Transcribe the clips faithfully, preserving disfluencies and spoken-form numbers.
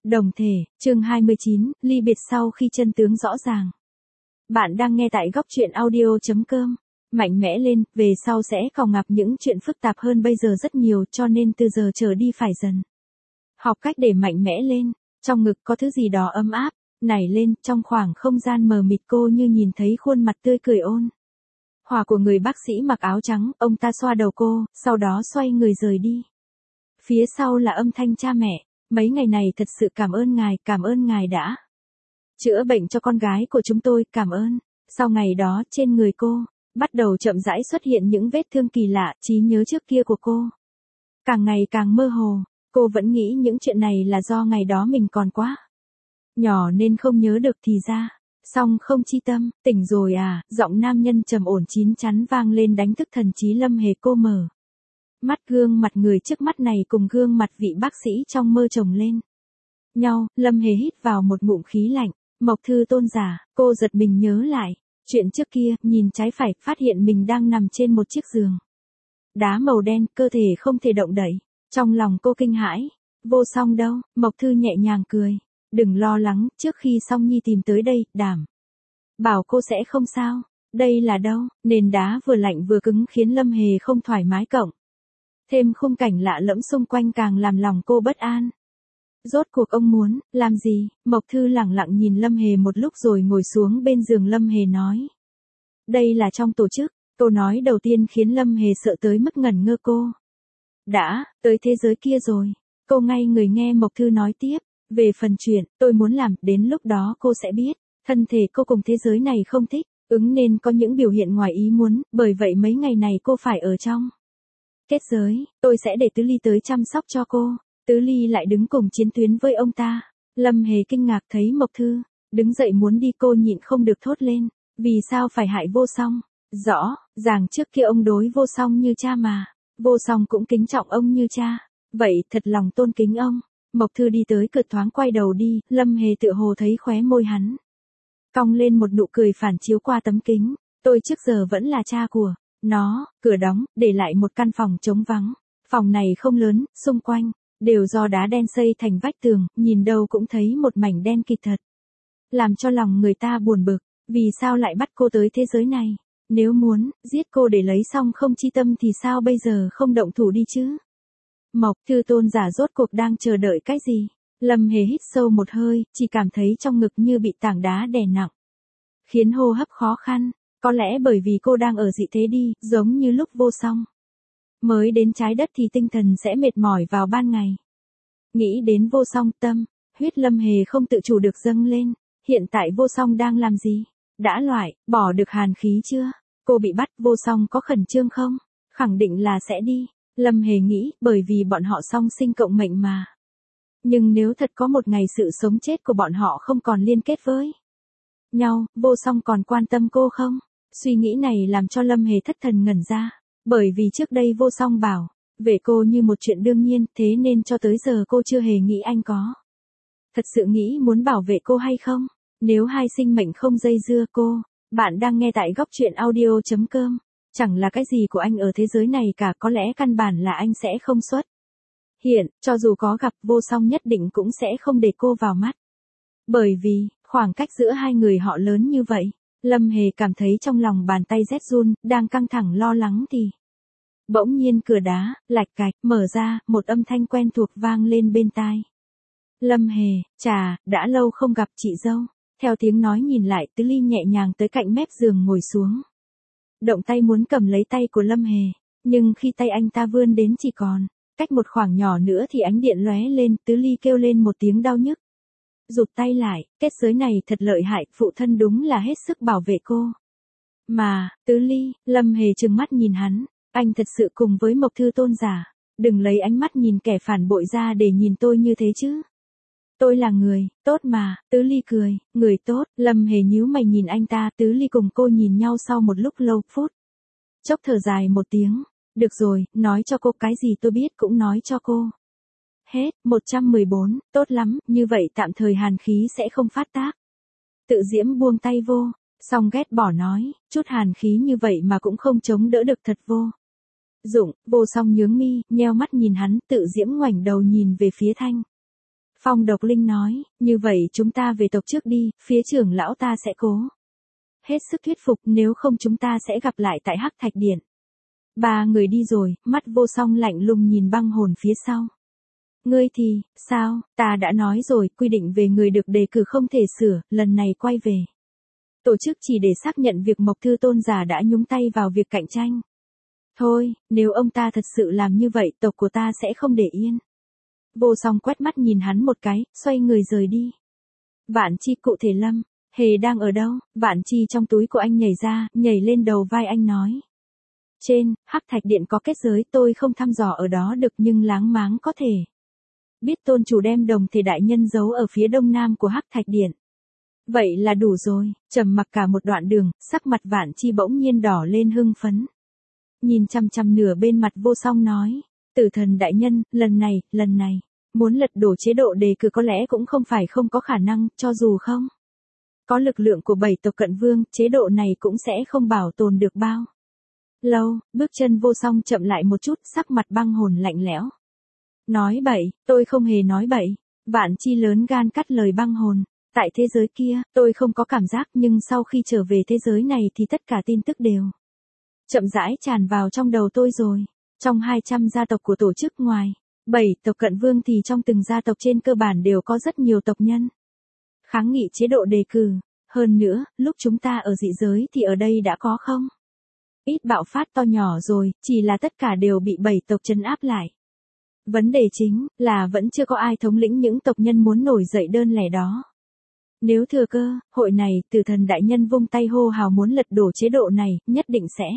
Đồng thể, chương hai mươi chín, ly biệt sau khi chân tướng rõ ràng. Bạn đang nghe tại góc truyện audio chấm com. Mạnh mẽ lên, về sau sẽ còn gặp những chuyện phức tạp hơn bây giờ rất nhiều, cho nên từ giờ trở đi phải dần học cách để mạnh mẽ lên. Trong ngực có thứ gì đó ấm áp nảy lên, trong khoảng không gian mờ mịt cô như nhìn thấy khuôn mặt tươi cười ôn hòa của người bác sĩ mặc áo trắng. Ông ta xoa đầu cô, sau đó xoay người rời đi. Phía sau là âm thanh cha mẹ. Mấy ngày này thật sự cảm ơn ngài, cảm ơn ngài đã chữa bệnh cho con gái của chúng tôi, cảm ơn. Sau ngày đó, trên người cô bắt đầu chậm rãi xuất hiện những vết thương kỳ lạ. Trí nhớ trước kia của cô càng ngày càng mơ hồ. Cô vẫn nghĩ những chuyện này là do ngày đó mình còn quá nhỏ nên không nhớ được, thì ra song không chi tâm. Tỉnh rồi à? Giọng nam nhân trầm ổn chín chắn vang lên đánh thức thần trí Lâm Hề. Cô mở mắt, gương mặt người trước mắt này cùng gương mặt vị bác sĩ trong mơ chồng lên nhau. Lâm Hề hít vào một ngụm khí lạnh. Mộc Thư Tôn giả. Cô giật mình nhớ lại chuyện trước kia, nhìn trái phải, phát hiện mình đang nằm trên một chiếc giường đá màu đen, cơ thể không thể động đậy. Trong lòng cô kinh hãi. Vô Song đâu? Mộc Thư nhẹ nhàng cười. Đừng lo lắng, trước khi Song Nhi tìm tới đây, đảm bảo cô sẽ không sao. Đây là đâu? Nền đá vừa lạnh vừa cứng khiến Lâm Hề không thoải mái, cộng thêm khung cảnh lạ lẫm xung quanh càng làm lòng cô bất an. Rốt cuộc ông muốn làm gì? Mộc Thư lẳng lặng nhìn Lâm Hề một lúc rồi ngồi xuống bên giường. Lâm Hề nói, đây là trong tổ chức. Câu nói đầu tiên khiến Lâm Hề sợ tới mức ngẩn ngơ. Cô đã tới thế giới kia rồi. Cô ngay người nghe Mộc Thư nói tiếp. Về phần chuyện tôi muốn làm, đến lúc đó cô sẽ biết. Thân thể cô cùng thế giới này không thích ứng nên có những biểu hiện ngoài ý muốn. Bởi vậy mấy ngày này cô phải ở trong kết giới. Tôi sẽ để Tứ Ly tới chăm sóc cho cô. Tứ Ly lại đứng cùng chiến tuyến với ông ta. Lâm Hề kinh ngạc thấy Mộc Thư đứng dậy muốn đi, cô nhịn không được thốt lên. Vì sao phải hại Vô Song? Rõ ràng trước kia ông đối Vô Song như cha mà. Vô Song cũng kính trọng ông như cha. Vậy thật lòng tôn kính ông. Mộc Thư đi tới cửa, thoáng quay đầu đi. Lâm Hề tựa hồ thấy khóe môi hắn cong lên một nụ cười phản chiếu qua tấm kính. Tôi trước giờ vẫn là cha của nó. Cửa đóng, để lại một căn phòng trống vắng. Phòng này không lớn, xung quanh đều do đá đen xây thành vách tường, nhìn đâu cũng thấy một mảnh đen kịt thật. Làm cho lòng người ta buồn bực. Vì sao lại bắt cô tới thế giới này? Nếu muốn giết cô để lấy Song không chi tâm thì sao bây giờ không động thủ đi chứ? Mộc Thư Tôn giả rốt cuộc đang chờ đợi cái gì? Lâm Hề hít sâu một hơi, chỉ cảm thấy trong ngực như bị tảng đá đè nặng, khiến hô hấp khó khăn. Có lẽ bởi vì cô đang ở dị thế đi, giống như lúc Vô Song mới đến trái đất thì tinh thần sẽ mệt mỏi vào ban ngày. Nghĩ đến Vô Song, tâm huyết Lâm Hề không tự chủ được dâng lên. Hiện tại Vô Song đang làm gì? Đã loại bỏ được hàn khí chưa? Cô bị bắt, Vô Song có khẩn trương không? Khẳng định là sẽ đi. Lâm Hề nghĩ, bởi vì bọn họ song sinh cộng mệnh mà. Nhưng nếu thật có một ngày sự sống chết của bọn họ không còn liên kết với nhau, Vô Song còn quan tâm cô không? Suy nghĩ này làm cho Lâm Hề thất thần ngẩn ra. Bởi vì trước đây Vô Song bảo về cô như một chuyện đương nhiên, thế nên cho tới giờ cô chưa hề nghĩ anh có thật sự nghĩ muốn bảo vệ cô hay không. Nếu hai sinh mệnh không dây dưa cô. Bạn đang nghe tại góc truyện audio chấm com. Chẳng là cái gì của anh ở thế giới này cả, có lẽ căn bản là anh sẽ không xuất hiện. Cho dù có gặp, Vô Song nhất định cũng sẽ không để cô vào mắt. Bởi vì khoảng cách giữa hai người họ lớn như vậy. Lâm Hề cảm thấy trong lòng bàn tay rét run, đang căng thẳng lo lắng thì bỗng nhiên cửa đá lạch cạch mở ra, một âm thanh quen thuộc vang lên bên tai. Lâm Hề, chà, đã lâu không gặp chị dâu. Theo tiếng nói nhìn lại, Tứ Ly nhẹ nhàng tới cạnh mép giường ngồi xuống. Động tay muốn cầm lấy tay của Lâm Hề, nhưng khi tay anh ta vươn đến chỉ còn cách một khoảng nhỏ nữa thì ánh điện lóe lên. Tứ Ly kêu lên một tiếng đau nhức, rụt tay lại. Kết giới này thật lợi hại, phụ thân đúng là hết sức bảo vệ cô mà. Tứ Ly, Lâm Hề trừng mắt nhìn hắn. Anh thật sự cùng với Mộc Thư Tôn giả. Đừng lấy ánh mắt nhìn kẻ phản bội ra để nhìn tôi như thế chứ. Tôi là người tốt mà. Tứ Ly cười. Người tốt? Lâm Hề nhíu mày nhìn anh ta. Tứ Ly cùng cô nhìn nhau sau một lúc lâu, phút chốc thở dài một tiếng. Được rồi, nói cho cô, cái gì tôi biết cũng nói cho cô. Hết. một trăm mười bốn. Tốt lắm, như vậy tạm thời hàn khí sẽ không phát tác. Tự Diễm buông tay Vô Song ghét bỏ nói, chút hàn khí như vậy mà cũng không chống đỡ được, thật vô dụng. Vô Song nhướng mi, nheo mắt nhìn hắn. Tự Diễm ngoảnh đầu nhìn về phía Thanh Phong Độc Linh nói, như vậy chúng ta về tộc trước đi, phía trưởng lão ta sẽ cố hết sức thuyết phục, nếu không chúng ta sẽ gặp lại tại Hắc Thạch Điện. Ba người đi rồi, mắt Vô Song lạnh lùng nhìn băng hồn phía sau. Ngươi thì, sao, ta đã nói rồi, quy định về người được đề cử không thể sửa, lần này quay về tổ chức chỉ để xác nhận việc Mộc Thư Tôn giả đã nhúng tay vào việc cạnh tranh. Thôi, nếu ông ta thật sự làm như vậy, tộc của ta sẽ không để yên. Vô Song quét mắt nhìn hắn một cái, xoay người rời đi. Vạn Chi cụ thể Lâm, Hề đang ở đâu? Vạn Chi trong túi của anh nhảy ra, nhảy lên đầu vai anh nói. Trên, Hắc Thạch Điện có kết giới, tôi không thăm dò ở đó được nhưng láng máng có thể biết tôn chủ đem đồng thể đại nhân giấu ở phía đông nam của Hắc Thạch Điện. Vậy là đủ rồi, trầm mặc cả một đoạn đường, sắc mặt Vạn Chi bỗng nhiên đỏ lên hưng phấn. Nhìn chăm chăm nửa bên mặt Vô Song nói, Tử Thần đại nhân, lần này, lần này, muốn lật đổ chế độ đề cử có lẽ cũng không phải không có khả năng, cho dù không có lực lượng của bảy tộc cận vương, chế độ này cũng sẽ không bảo tồn được bao lâu. Bước chân Vô Song chậm lại một chút, sắc mặt băng hồn lạnh lẽo. Nói bậy, tôi không hề nói bậy. Vạn Chi lớn gan cắt lời băng hồn. Tại thế giới kia, tôi không có cảm giác, nhưng sau khi trở về thế giới này thì tất cả tin tức đều chậm rãi tràn vào trong đầu tôi rồi. Trong hai trăm gia tộc của tổ chức ngoài bảy tộc cận vương thì trong từng gia tộc trên cơ bản đều có rất nhiều tộc nhân kháng nghị chế độ đề cử. Hơn nữa, lúc chúng ta ở dị giới thì ở đây đã có không ít bạo phát to nhỏ rồi, chỉ là tất cả đều bị bảy tộc trấn áp lại. Vấn đề chính là vẫn chưa có ai thống lĩnh những tộc nhân muốn nổi dậy đơn lẻ đó. Nếu thừa cơ, hội này, Tử Thần đại nhân vung tay hô hào muốn lật đổ chế độ này, nhất định sẽ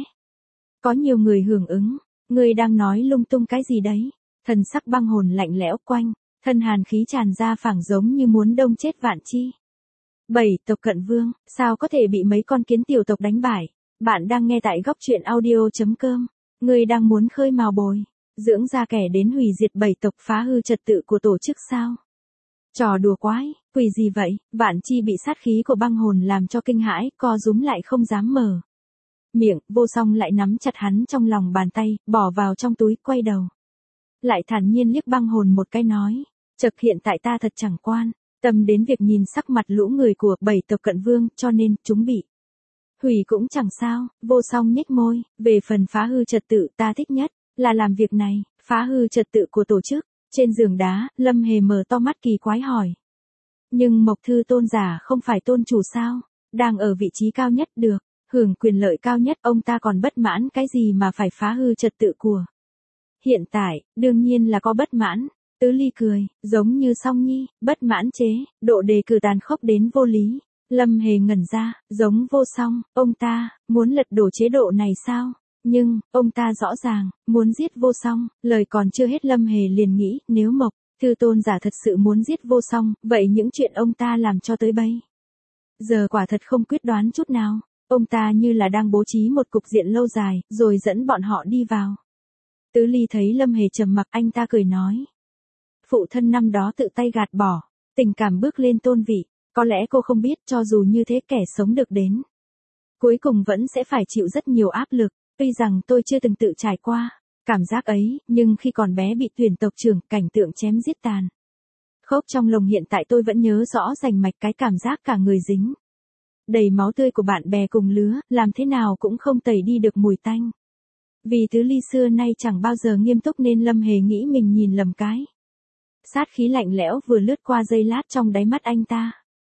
có nhiều người hưởng ứng. Ngươi đang nói lung tung cái gì đấy? Thần sắc băng hồn lạnh lẽo quanh, thân hàn khí tràn ra phảng giống như muốn đông chết Vạn Chi. Bảy tộc cận vương, sao có thể bị mấy con kiến tiểu tộc đánh bại? Bạn đang nghe tại góc truyện audio chấm com. Ngươi đang muốn khơi mào bồi dưỡng ra kẻ đến hủy diệt bảy tộc, phá hư trật tự của tổ chức sao? Trò đùa quái, quỷ gì vậy? Vạn Chi bị sát khí của băng hồn làm cho kinh hãi, co rúm lại không dám mở miệng. Vô Song lại nắm chặt hắn trong lòng bàn tay, bỏ vào trong túi, quay đầu lại thản nhiên liếc băng hồn một cái nói, chật, hiện tại ta thật chẳng quan tâm đến việc nhìn sắc mặt lũ người của bảy tộc cận vương, cho nên chúng bị hủy cũng chẳng sao. Vô Song nhếch môi, về phần phá hư trật tự, ta thích nhất là làm việc này, phá hư trật tự của tổ chức. Trên giường đá, Lâm Hề mở to mắt kỳ quái hỏi. Nhưng Mộc Thư Tôn giả không phải tôn chủ sao? Đang ở vị trí cao nhất được, hưởng quyền lợi cao nhất, ông ta còn bất mãn cái gì mà phải phá hư trật tự của? Hiện tại, đương nhiên là có bất mãn. Tứ Ly cười, giống như Song Nhi, bất mãn chế, độ đề cử tàn khốc đến vô lý. Lâm Hề ngẩn ra, giống Vô Song, ông ta muốn lật đổ chế độ này sao? Nhưng, ông ta rõ ràng muốn giết Vô Song. Lời còn chưa hết Lâm Hề liền nghĩ, nếu Mộc Thư Tôn giả thật sự muốn giết Vô Song, vậy những chuyện ông ta làm cho tới bây giờ quả thật không quyết đoán chút nào. Ông ta như là đang bố trí một cục diện lâu dài, rồi dẫn bọn họ đi vào. Tứ Ly thấy Lâm Hề trầm mặc, anh ta cười nói. Phụ thân năm đó tự tay gạt bỏ tình cảm bước lên tôn vị, có lẽ cô không biết, cho dù như thế kẻ sống được đến cuối cùng vẫn sẽ phải chịu rất nhiều áp lực. Tuy rằng tôi chưa từng tự trải qua cảm giác ấy, nhưng khi còn bé bị tuyển tộc trưởng, cảnh tượng chém giết tàn khốc trong lòng hiện tại tôi vẫn nhớ rõ rành mạch, cái cảm giác cả người dính đầy máu tươi của bạn bè cùng lứa, làm thế nào cũng không tẩy đi được mùi tanh. Vì Tứ Ly xưa nay chẳng bao giờ nghiêm túc nên Lâm Hề nghĩ mình nhìn lầm cái. Sát khí lạnh lẽo vừa lướt qua giây lát trong đáy mắt anh ta.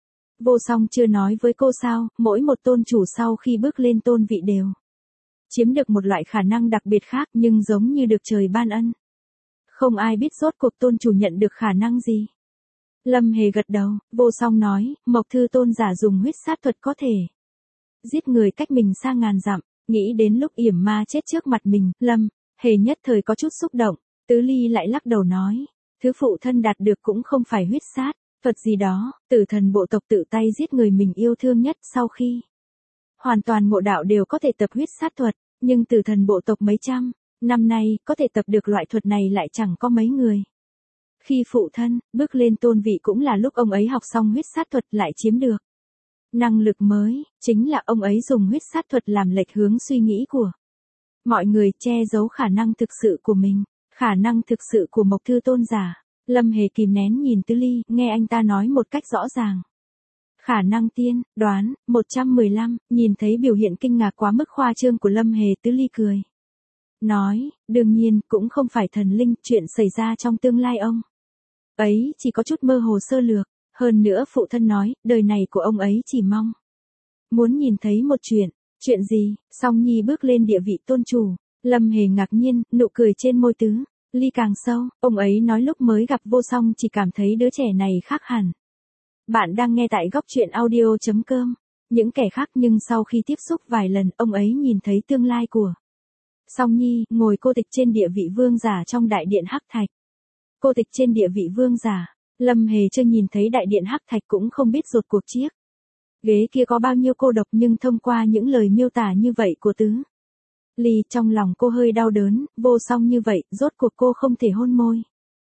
Vô Song chưa nói với cô sao, mỗi một tôn chủ sau khi bước lên tôn vị đều chiếm được một loại khả năng đặc biệt khác, nhưng giống như được trời ban ân. Không ai biết rốt cuộc tôn chủ nhận được khả năng gì. Lâm Hề gật đầu, Vô Song nói, Mộc Thư Tôn giả dùng huyết sát thuật có thể giết người cách mình xa ngàn dặm. Nghĩ đến lúc yểm ma chết trước mặt mình, Lâm Hề nhất thời có chút xúc động. Tứ Ly lại lắc đầu nói, thứ phụ thân đạt được cũng không phải huyết sát thuật gì đó. Tử Thần bộ tộc tự tay giết người mình yêu thương nhất, sau khi hoàn toàn ngộ đạo đều có thể tập huyết sát thuật, nhưng Tử Thần bộ tộc mấy trăm năm nay có thể tập được loại thuật này lại chẳng có mấy người. Khi phụ thân bước lên tôn vị cũng là lúc ông ấy học xong huyết sát thuật, lại chiếm được năng lực mới, chính là ông ấy dùng huyết sát thuật làm lệch hướng suy nghĩ của mọi người, che giấu khả năng thực sự của mình. Khả năng thực sự của Mộc Thư Tôn giả Lâm Hề kìm nén nhìn Tứ Ly, nghe anh ta nói một cách rõ ràng. Khả năng tiên, đoán, một trăm mười lăm, nhìn thấy biểu hiện kinh ngạc quá mức khoa trương của Lâm Hề, Tứ Ly cười. Nói, đương nhiên, cũng không phải thần linh, chuyện xảy ra trong tương lai ông ấy chỉ có chút mơ hồ sơ lược, hơn nữa phụ thân nói, đời này của ông ấy chỉ mong muốn nhìn thấy một chuyện, chuyện gì, Song Nhi bước lên địa vị tôn chủ. Lâm Hề ngạc nhiên, nụ cười trên môi Tứ Ly càng sâu, ông ấy nói lúc mới gặp Vô Song chỉ cảm thấy đứa trẻ này khác hẳn. Bạn đang nghe tại góc truyện audio.com, những kẻ khác nhưng sau khi tiếp xúc vài lần, ông ấy nhìn thấy tương lai của Song Nhi, ngồi cô tịch trên địa vị vương giả trong đại điện Hắc Thạch. Cô tịch trên địa vị vương giả, Lâm Hề chưa nhìn thấy đại điện Hắc Thạch cũng không biết rốt cuộc chiếc ghế kia có bao nhiêu cô độc, nhưng thông qua những lời miêu tả như vậy của Tứ Ly, trong lòng cô hơi đau đớn, Vô Song như vậy, rốt cuộc cô không thể hôn môi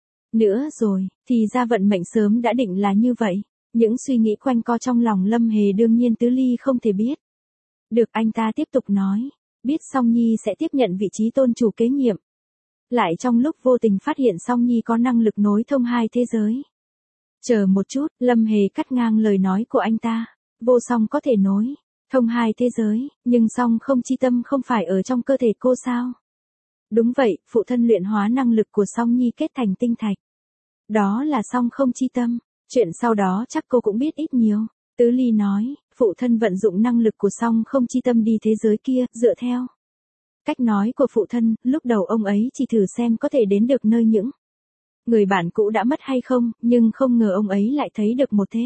nữa rồi, thì ra vận mệnh sớm đã định là như vậy. Những suy nghĩ quanh co trong lòng Lâm Hề đương nhiên Tứ Ly không thể biết được. Anh ta tiếp tục nói, biết Song Nhi sẽ tiếp nhận vị trí tôn chủ kế nhiệm. Lại trong lúc vô tình phát hiện Song Nhi có năng lực nối thông hai thế giới. Chờ một chút, Lâm Hề cắt ngang lời nói của anh ta. Vô Song có thể nối thông hai thế giới, nhưng Song Không Chi Tâm không phải ở trong cơ thể cô sao? Đúng vậy, phụ thân luyện hóa năng lực của Song Nhi kết thành tinh thạch. Đó là Song Không Chi Tâm. Chuyện sau đó chắc cô cũng biết ít nhiều. Tứ Ly nói, phụ thân vận dụng năng lực của Song Không Chi Tâm đi thế giới kia, dựa theo cách nói của phụ thân, lúc đầu ông ấy chỉ thử xem có thể đến được nơi những người bạn cũ đã mất hay không, nhưng không ngờ ông ấy lại thấy được một thế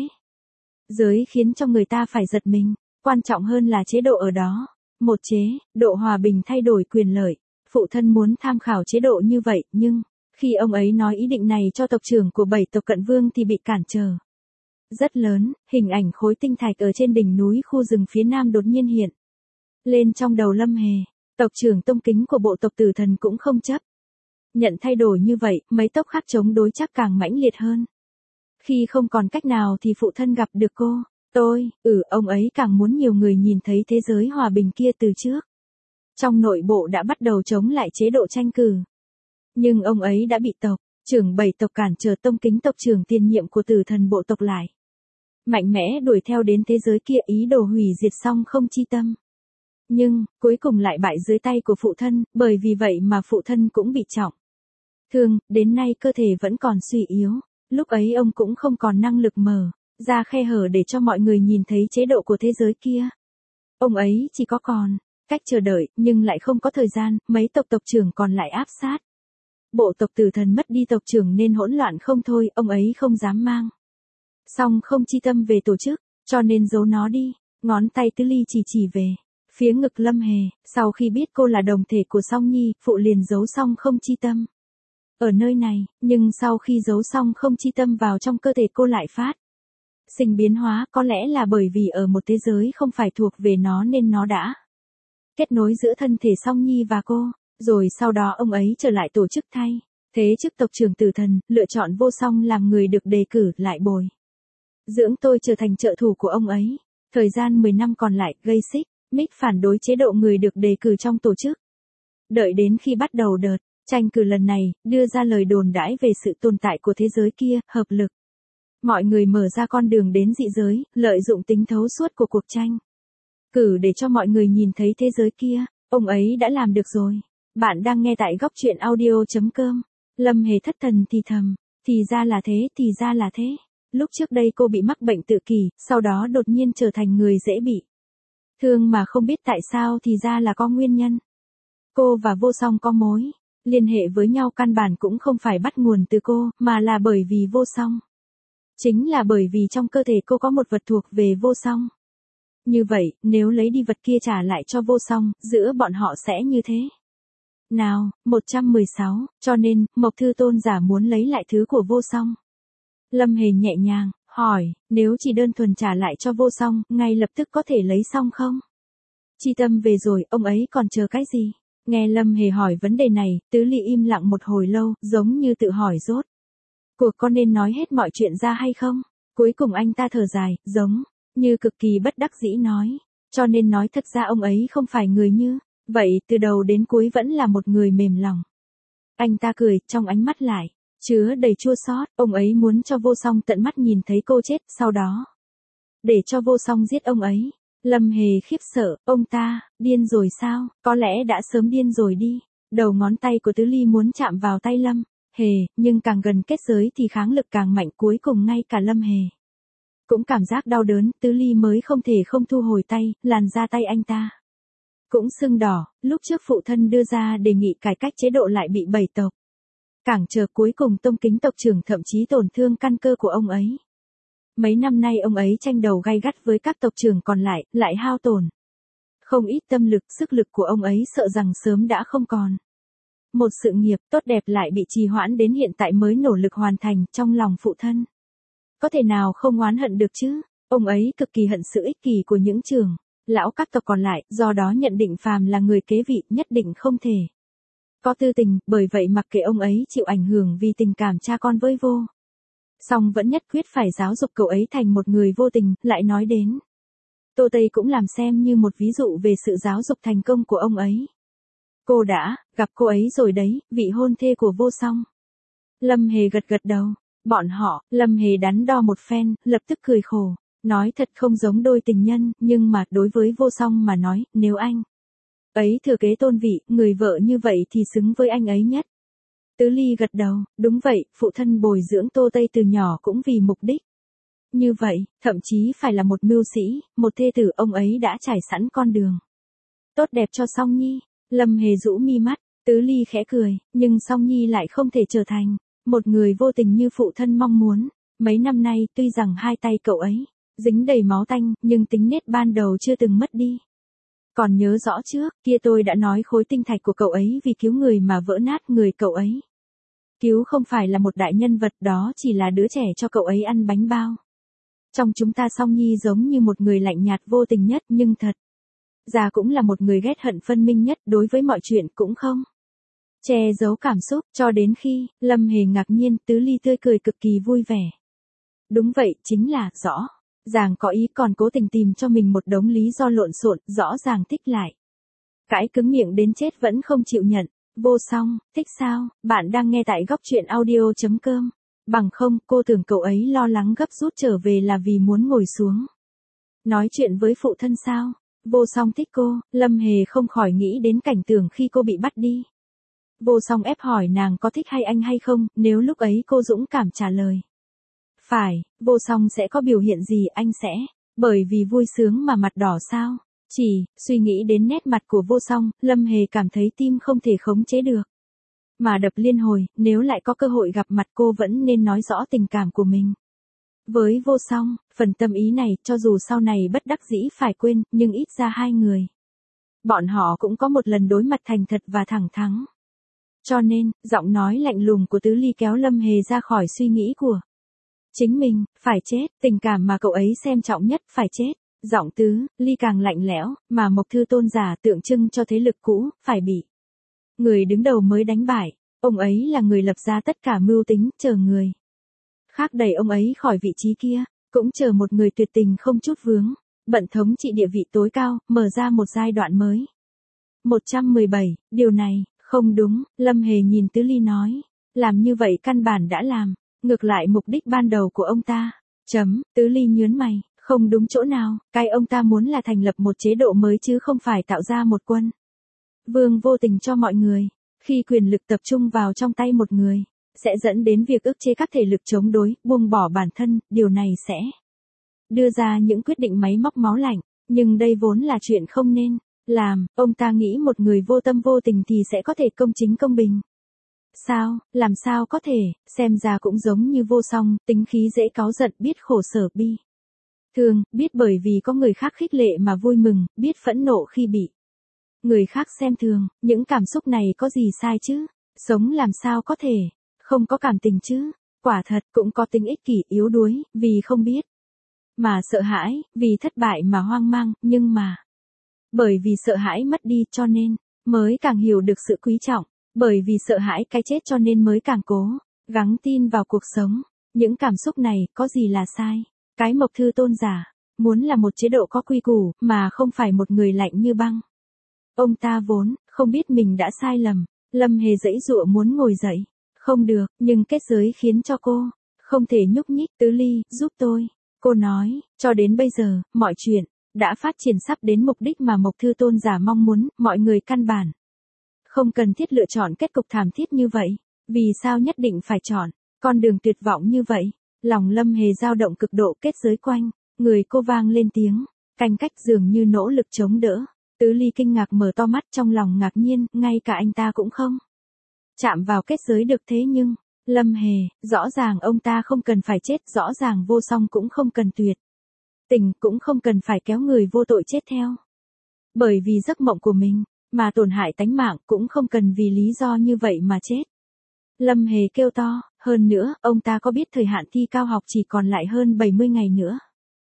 giới khiến cho người ta phải giật mình. Quan trọng hơn là chế độ ở đó. Một chế độ hòa bình thay đổi quyền lợi. Phụ thân muốn tham khảo chế độ như vậy, nhưng khi ông ấy nói ý định này cho tộc trưởng của bảy tộc Cận Vương thì bị cản trở rất lớn. Hình ảnh khối tinh thạch ở trên đỉnh núi khu rừng phía nam đột nhiên hiện lên trong đầu Lâm Hề. Tộc trưởng tông kính của bộ tộc Tử Thần cũng không chấp nhận thay đổi như vậy, mấy tộc khác chống đối chắc càng mãnh liệt hơn. Khi không còn cách nào thì phụ thân gặp được cô. Tôi, ừ, ông ấy càng muốn nhiều người nhìn thấy thế giới hòa bình kia từ trước. Trong nội bộ đã bắt đầu chống lại chế độ tranh cử. Nhưng ông ấy đã bị tộc trưởng bảy tộc cản trở, tông kính tộc trưởng tiền nhiệm của Tử Thần bộ tộc lại mạnh mẽ đuổi theo đến thế giới kia, ý đồ hủy diệt Song Không Chi Tâm. Nhưng, cuối cùng lại bại dưới tay của phụ thân, bởi vì vậy mà phụ thân cũng bị trọng thương, đến nay cơ thể vẫn còn suy yếu. Lúc ấy ông cũng không còn năng lực mở ra khe hở để cho mọi người nhìn thấy chế độ của thế giới kia. Ông ấy chỉ có còn cách chờ đợi, nhưng lại không có thời gian. Mấy tộc tộc trưởng còn lại áp sát bộ tộc Tử Thần, mất đi tộc trưởng nên hỗn loạn không thôi. Ông ấy không dám mang Song Không Chi Tâm về tổ chức, cho nên giấu nó đi. Ngón tay Tứ Ly chỉ chỉ về phía ngực Lâm Hề. Sau khi biết cô là đồng thể của Song Nhi, phụ liền giấu Song Không Chi Tâm ở nơi này, nhưng sau khi giấu Song Không Chi Tâm vào trong cơ thể cô lại phát sinh biến hóa. Có lẽ là bởi vì ở một thế giới không phải thuộc về nó nên nó đã kết nối giữa thân thể Song Nhi và cô. Rồi sau đó ông ấy trở lại tổ chức thay thế chức tộc trưởng Tử Thần, lựa chọn Vô Song làm người được đề cử lại bồi dưỡng tôi trở thành trợ thủ của ông ấy. Thời gian mười năm còn lại, gây xích mích phản đối chế độ người được đề cử trong tổ chức. Đợi đến khi bắt đầu đợt tranh cử lần này, đưa ra lời đồn đãi về sự tồn tại của thế giới kia, hợp lực mọi người mở ra con đường đến dị giới, lợi dụng tính thấu suốt của cuộc tranh cử để cho mọi người nhìn thấy thế giới kia. Ông ấy đã làm được rồi. Bạn đang nghe tại góc truyện audio.com. Lâm Hề thất thần thì thầm, thì ra là thế, thì ra là thế. Lúc trước đây cô bị mắc bệnh tự kỷ, sau đó đột nhiên trở thành người dễ bị thương mà không biết tại sao, thì ra là có nguyên nhân. Cô và Vô Song có mối liên hệ với nhau căn bản cũng không phải bắt nguồn từ cô, mà là bởi vì Vô Song. Chính là bởi vì trong cơ thể cô có một vật thuộc về Vô Song. Như vậy, nếu lấy đi vật kia trả lại cho Vô Song, giữa bọn họ sẽ như thế nào? một trăm mười sáu, cho nên, Mộc Thư Tôn giả muốn lấy lại thứ của Vô Song. Lâm Hề nhẹ nhàng hỏi, nếu chỉ đơn thuần trả lại cho Vô Song, ngay lập tức có thể lấy xong không? Chi Tâm về rồi, ông ấy còn chờ cái gì? Nghe Lâm Hề hỏi vấn đề này, Tứ Ly im lặng một hồi lâu, giống như tự hỏi rốt cuộc có nên nói hết mọi chuyện ra hay không? Cuối cùng anh ta thở dài, giống như cực kỳ bất đắc dĩ nói, cho nên nói thật ra ông ấy không phải người như vậy, từ đầu đến cuối vẫn là một người mềm lòng. Anh ta cười, trong ánh mắt lại chứa đầy chua xót. Ông ấy muốn cho Vô Song tận mắt nhìn thấy cô chết, sau đó để cho Vô Song giết ông ấy. Lâm Hề khiếp sợ, ông ta, điên rồi sao, có lẽ đã sớm điên rồi đi. Đầu ngón tay của Tứ Ly muốn chạm vào tay Lâm Hề, nhưng càng gần kết giới thì kháng lực càng mạnh, cuối cùng ngay cả Lâm Hề cũng cảm giác đau đớn. Tứ Ly mới không thể không thu hồi tay, làn da tay anh ta cũng sưng đỏ. Lúc trước phụ thân đưa ra đề nghị cải cách chế độ lại bị bảy tộc cản trở, cuối cùng Tông Kính tộc trưởng thậm chí tổn thương căn cơ của ông ấy. Mấy năm nay ông ấy tranh đầu gay gắt với các tộc trưởng còn lại, lại hao tổn không ít tâm lực, sức lực của ông ấy sợ rằng sớm đã không còn. Một sự nghiệp tốt đẹp lại bị trì hoãn đến hiện tại mới nỗ lực hoàn thành. Trong lòng phụ thân có thể nào không oán hận được chứ? Ông ấy cực kỳ hận sự ích kỷ của những trưởng lão các tộc còn lại, do đó nhận định phàm là người kế vị nhất định không thể có tư tình, bởi vậy mặc kệ ông ấy chịu ảnh hưởng vì tình cảm cha con với Vô Song vẫn nhất quyết phải giáo dục cậu ấy thành một người vô tình. Lại nói đến Tô Tây cũng làm xem như một ví dụ về sự giáo dục thành công của ông ấy. Cô đã gặp cô ấy rồi đấy, vị hôn thê của Vô Song. Lâm Hề gật gật đầu. Bọn họ, Lâm Hề đắn đo một phen, lập tức cười khổ. Nói thật không giống đôi tình nhân, nhưng mà đối với Vô Song mà nói, nếu anh ấy thừa kế tôn vị, người vợ như vậy thì xứng với anh ấy nhất. Tứ Ly gật đầu, đúng vậy, phụ thân bồi dưỡng Tô Tây từ nhỏ cũng vì mục đích như vậy, thậm chí phải là một mưu sĩ, một thê tử, ông ấy đã trải sẵn con đường tốt đẹp cho Song Nhi. Lâm Hề rũ mi mắt, Tứ Ly khẽ cười, nhưng Song Nhi lại không thể trở thành một người vô tình như phụ thân mong muốn. Mấy năm nay, tuy rằng hai tay cậu ấy dính đầy máu tanh, nhưng tính nết ban đầu chưa từng mất đi. Còn nhớ rõ trước, kia tôi đã nói khối tinh thạch của cậu ấy vì cứu người mà vỡ nát, người cậu ấy cứu không phải là một đại nhân vật, đó chỉ là đứa trẻ cho cậu ấy ăn bánh bao. Trong chúng ta Song Nhi giống như một người lạnh nhạt vô tình nhất, nhưng thật ra cũng là một người ghét hận phân minh nhất, đối với mọi chuyện cũng không che giấu cảm xúc, cho đến khi Lâm Hề ngạc nhiên. Tứ Ly tươi cười cực kỳ vui vẻ. Đúng vậy, chính là rõ ràng có ý, còn cố tình tìm cho mình một đống lý do lộn xộn, rõ ràng thích lại cãi cứng miệng đến chết vẫn không chịu nhận. Vô Song, thích sao? Bạn đang nghe tại góc truyện audio chấm com. Bằng không, cô tưởng cậu ấy lo lắng gấp rút trở về là vì muốn ngồi xuống nói chuyện với phụ thân sao? Vô Song thích cô. Lâm Hề không khỏi nghĩ đến cảnh tượng khi cô bị bắt đi. Vô Song ép hỏi nàng có thích hay anh hay không, nếu lúc ấy cô dũng cảm trả lời phải, Vô Song sẽ có biểu hiện gì, anh sẽ bởi vì vui sướng mà mặt đỏ sao? Chỉ suy nghĩ đến nét mặt của Vô Song, Lâm Hề cảm thấy tim không thể khống chế được mà đập liên hồi. Nếu lại có cơ hội gặp mặt, cô vẫn nên nói rõ tình cảm của mình với Vô Song. Phần tâm ý này, cho dù sau này bất đắc dĩ phải quên, nhưng ít ra hai người bọn họ cũng có một lần đối mặt thành thật và thẳng thắn. Cho nên, giọng nói lạnh lùng của Tứ Ly kéo Lâm Hề ra khỏi suy nghĩ của chính mình. Phải chết, tình cảm mà cậu ấy xem trọng nhất, phải chết. Giọng Tứ Ly càng lạnh lẽo, mà Mộc Thư tôn giả tượng trưng cho thế lực cũ, phải bị người đứng đầu mới đánh bại. Ông ấy là người lập ra tất cả mưu tính, chờ người khác đẩy ông ấy khỏi vị trí kia, cũng chờ một người tuyệt tình không chút vướng bận thống trị địa vị tối cao, mở ra một giai đoạn mới. một trăm mười bảy, điều này không đúng. Lâm Hề nhìn Tứ Ly nói, làm như vậy căn bản đã làm ngược lại mục đích ban đầu của ông ta. Chấm. Tứ Ly nhướng mày, không đúng chỗ nào, cái ông ta muốn là thành lập một chế độ mới chứ không phải tạo ra một quân vương vô tình cho mọi người. Khi quyền lực tập trung vào trong tay một người, sẽ dẫn đến việc ức chế các thể lực chống đối, buông bỏ bản thân, điều này sẽ đưa ra những quyết định máy móc máu lạnh, nhưng đây vốn là chuyện không nên làm. Ông ta nghĩ một người vô tâm vô tình thì sẽ có thể công chính công bình. Sao, làm sao có thể, xem ra cũng giống như Vô Song, tính khí dễ cáu giận, biết khổ sở bi thương, biết bởi vì có người khác khích lệ mà vui mừng, biết phẫn nộ khi bị người khác xem thường. Những cảm xúc này có gì sai chứ? Sống làm sao có thể không có cảm tình chứ? Quả thật cũng có tính ích kỷ, yếu đuối, vì không biết mà sợ hãi, vì thất bại mà hoang mang, nhưng mà bởi vì sợ hãi mất đi cho nên mới càng hiểu được sự quý trọng, bởi vì sợ hãi cái chết cho nên mới càng cố gắng tin vào cuộc sống. Những cảm xúc này có gì là sai? Cái Mộc Thư tôn giả muốn là một chế độ có quy củ, mà không phải một người lạnh như băng. Ông ta vốn không biết mình đã sai lầm. Lâm Hề giãy giụa muốn ngồi dậy, Không được, nhưng kết giới khiến cho cô không thể nhúc nhích. Tứ Ly, giúp tôi. Cô nói, cho đến bây giờ, mọi chuyện đã phát triển sắp đến mục đích mà Mộc Thư Tôn giả mong muốn, mọi người căn bản không cần thiết lựa chọn kết cục thảm thiết như vậy. Vì sao nhất định phải chọn con đường tuyệt vọng như vậy? Lòng Lâm Hề dao động cực độ, kết giới quanh người cô vang lên tiếng canh cách dường như nỗ lực chống đỡ. Tứ Ly kinh ngạc mở to mắt, trong lòng ngạc nhiên, ngay cả anh ta cũng không chạm vào kết giới được. Thế nhưng, Lâm Hề, rõ ràng ông ta không cần phải chết, rõ ràng Vô Song cũng không cần tuyệt tình, cũng không cần phải kéo người vô tội chết theo bởi vì giấc mộng của mình mà tổn hại tánh mạng, cũng không cần vì lý do như vậy mà chết. Lâm Hề kêu to, hơn nữa, ông ta có biết thời hạn thi cao học chỉ còn lại hơn bảy mươi ngày nữa?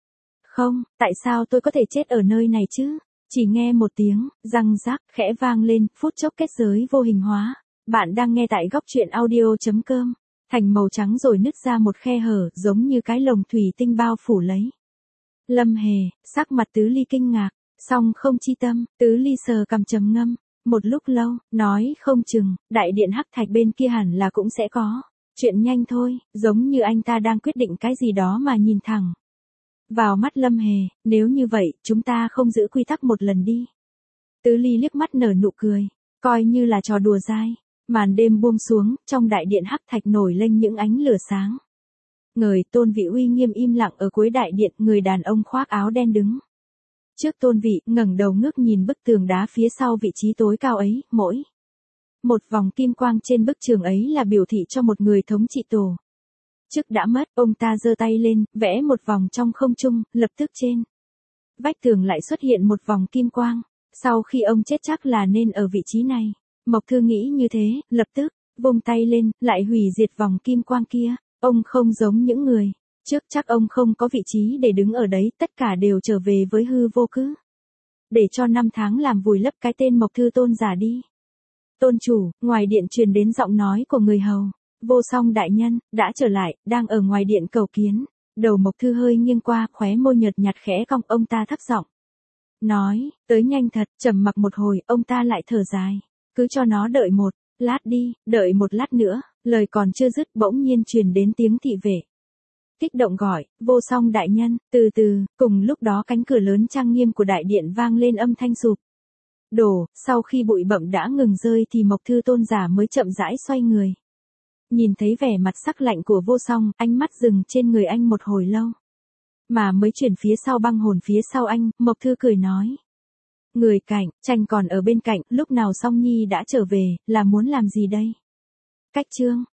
Không, tại sao tôi có thể chết ở nơi này chứ? Chỉ nghe một tiếng, răng rác, khẽ vang lên, phút chốc kết giới vô hình hóa. Bạn đang nghe tại góc truyện audio.com. Thành màu trắng rồi nứt ra một khe hở, giống như cái lồng thủy tinh bao phủ lấy Lâm Hề. Sắc mặt Tứ Ly kinh ngạc, song không chi tâm. Tứ Ly sờ cằm trầm ngâm một lúc lâu, nói không chừng đại điện hắc thạch bên kia hẳn là cũng sẽ có chuyện nhanh thôi, giống như anh ta đang quyết định cái gì đó mà nhìn thẳng vào mắt Lâm Hề. Nếu như vậy, chúng ta không giữ quy tắc một lần đi. Tứ Ly liếc mắt nở nụ cười, coi như là trò đùa dai. Màn đêm buông xuống, trong đại điện hắc thạch nổi lên những ánh lửa sáng ngời. Tôn Vị uy nghiêm im lặng ở cuối đại điện, người đàn ông khoác áo đen đứng trước Tôn Vị, ngẩng đầu ngước nhìn bức tường đá phía sau vị trí tối cao ấy. Mỗi một vòng kim quang trên bức tường ấy là biểu thị cho một người thống trị tổ chức đã mất. Ông ta giơ tay lên, vẽ một vòng trong không trung, lập tức trên vách tường lại xuất hiện một vòng kim quang. Sau khi ông chết chắc là nên ở vị trí này. Mộc Thư nghĩ như thế, lập tức vung tay lên, lại hủy diệt vòng kim quang kia. Ông không giống những người trước, chắc ông không có vị trí để đứng ở đấy, tất cả đều trở về với hư vô, cứ để cho năm tháng làm vùi lấp cái tên Mộc Thư Tôn giả đi. Tôn chủ, ngoài điện truyền đến giọng nói của người hầu. Vô Song đại nhân đã trở lại, đang ở ngoài điện cầu kiến. Đầu Mộc Thư hơi nghiêng qua, khóe môi nhợt nhạt khẽ cong, ông ta thấp giọng nói, tới nhanh thật. Trầm mặc một hồi, ông ta lại thở dài, cứ cho nó đợi một lát đi, đợi một lát nữa. Lời còn chưa dứt, bỗng nhiên truyền đến tiếng thị vệ kích động gọi, Vô Song đại nhân. Từ từ, cùng lúc đó cánh cửa lớn trang nghiêm của đại điện vang lên âm thanh sụp đổ. Sau khi bụi bặm đã ngừng rơi thì Mộc Thư Tôn giả mới chậm rãi xoay người. Nhìn thấy vẻ mặt sắc lạnh của Vô Song, ánh mắt dừng trên người anh một hồi lâu, mà mới chuyển phía sau băng hồn phía sau anh. Mộc Thư cười nói, người cạnh tranh còn ở bên cạnh, lúc nào Song Nhi đã trở về, là muốn làm gì đây? Cách chương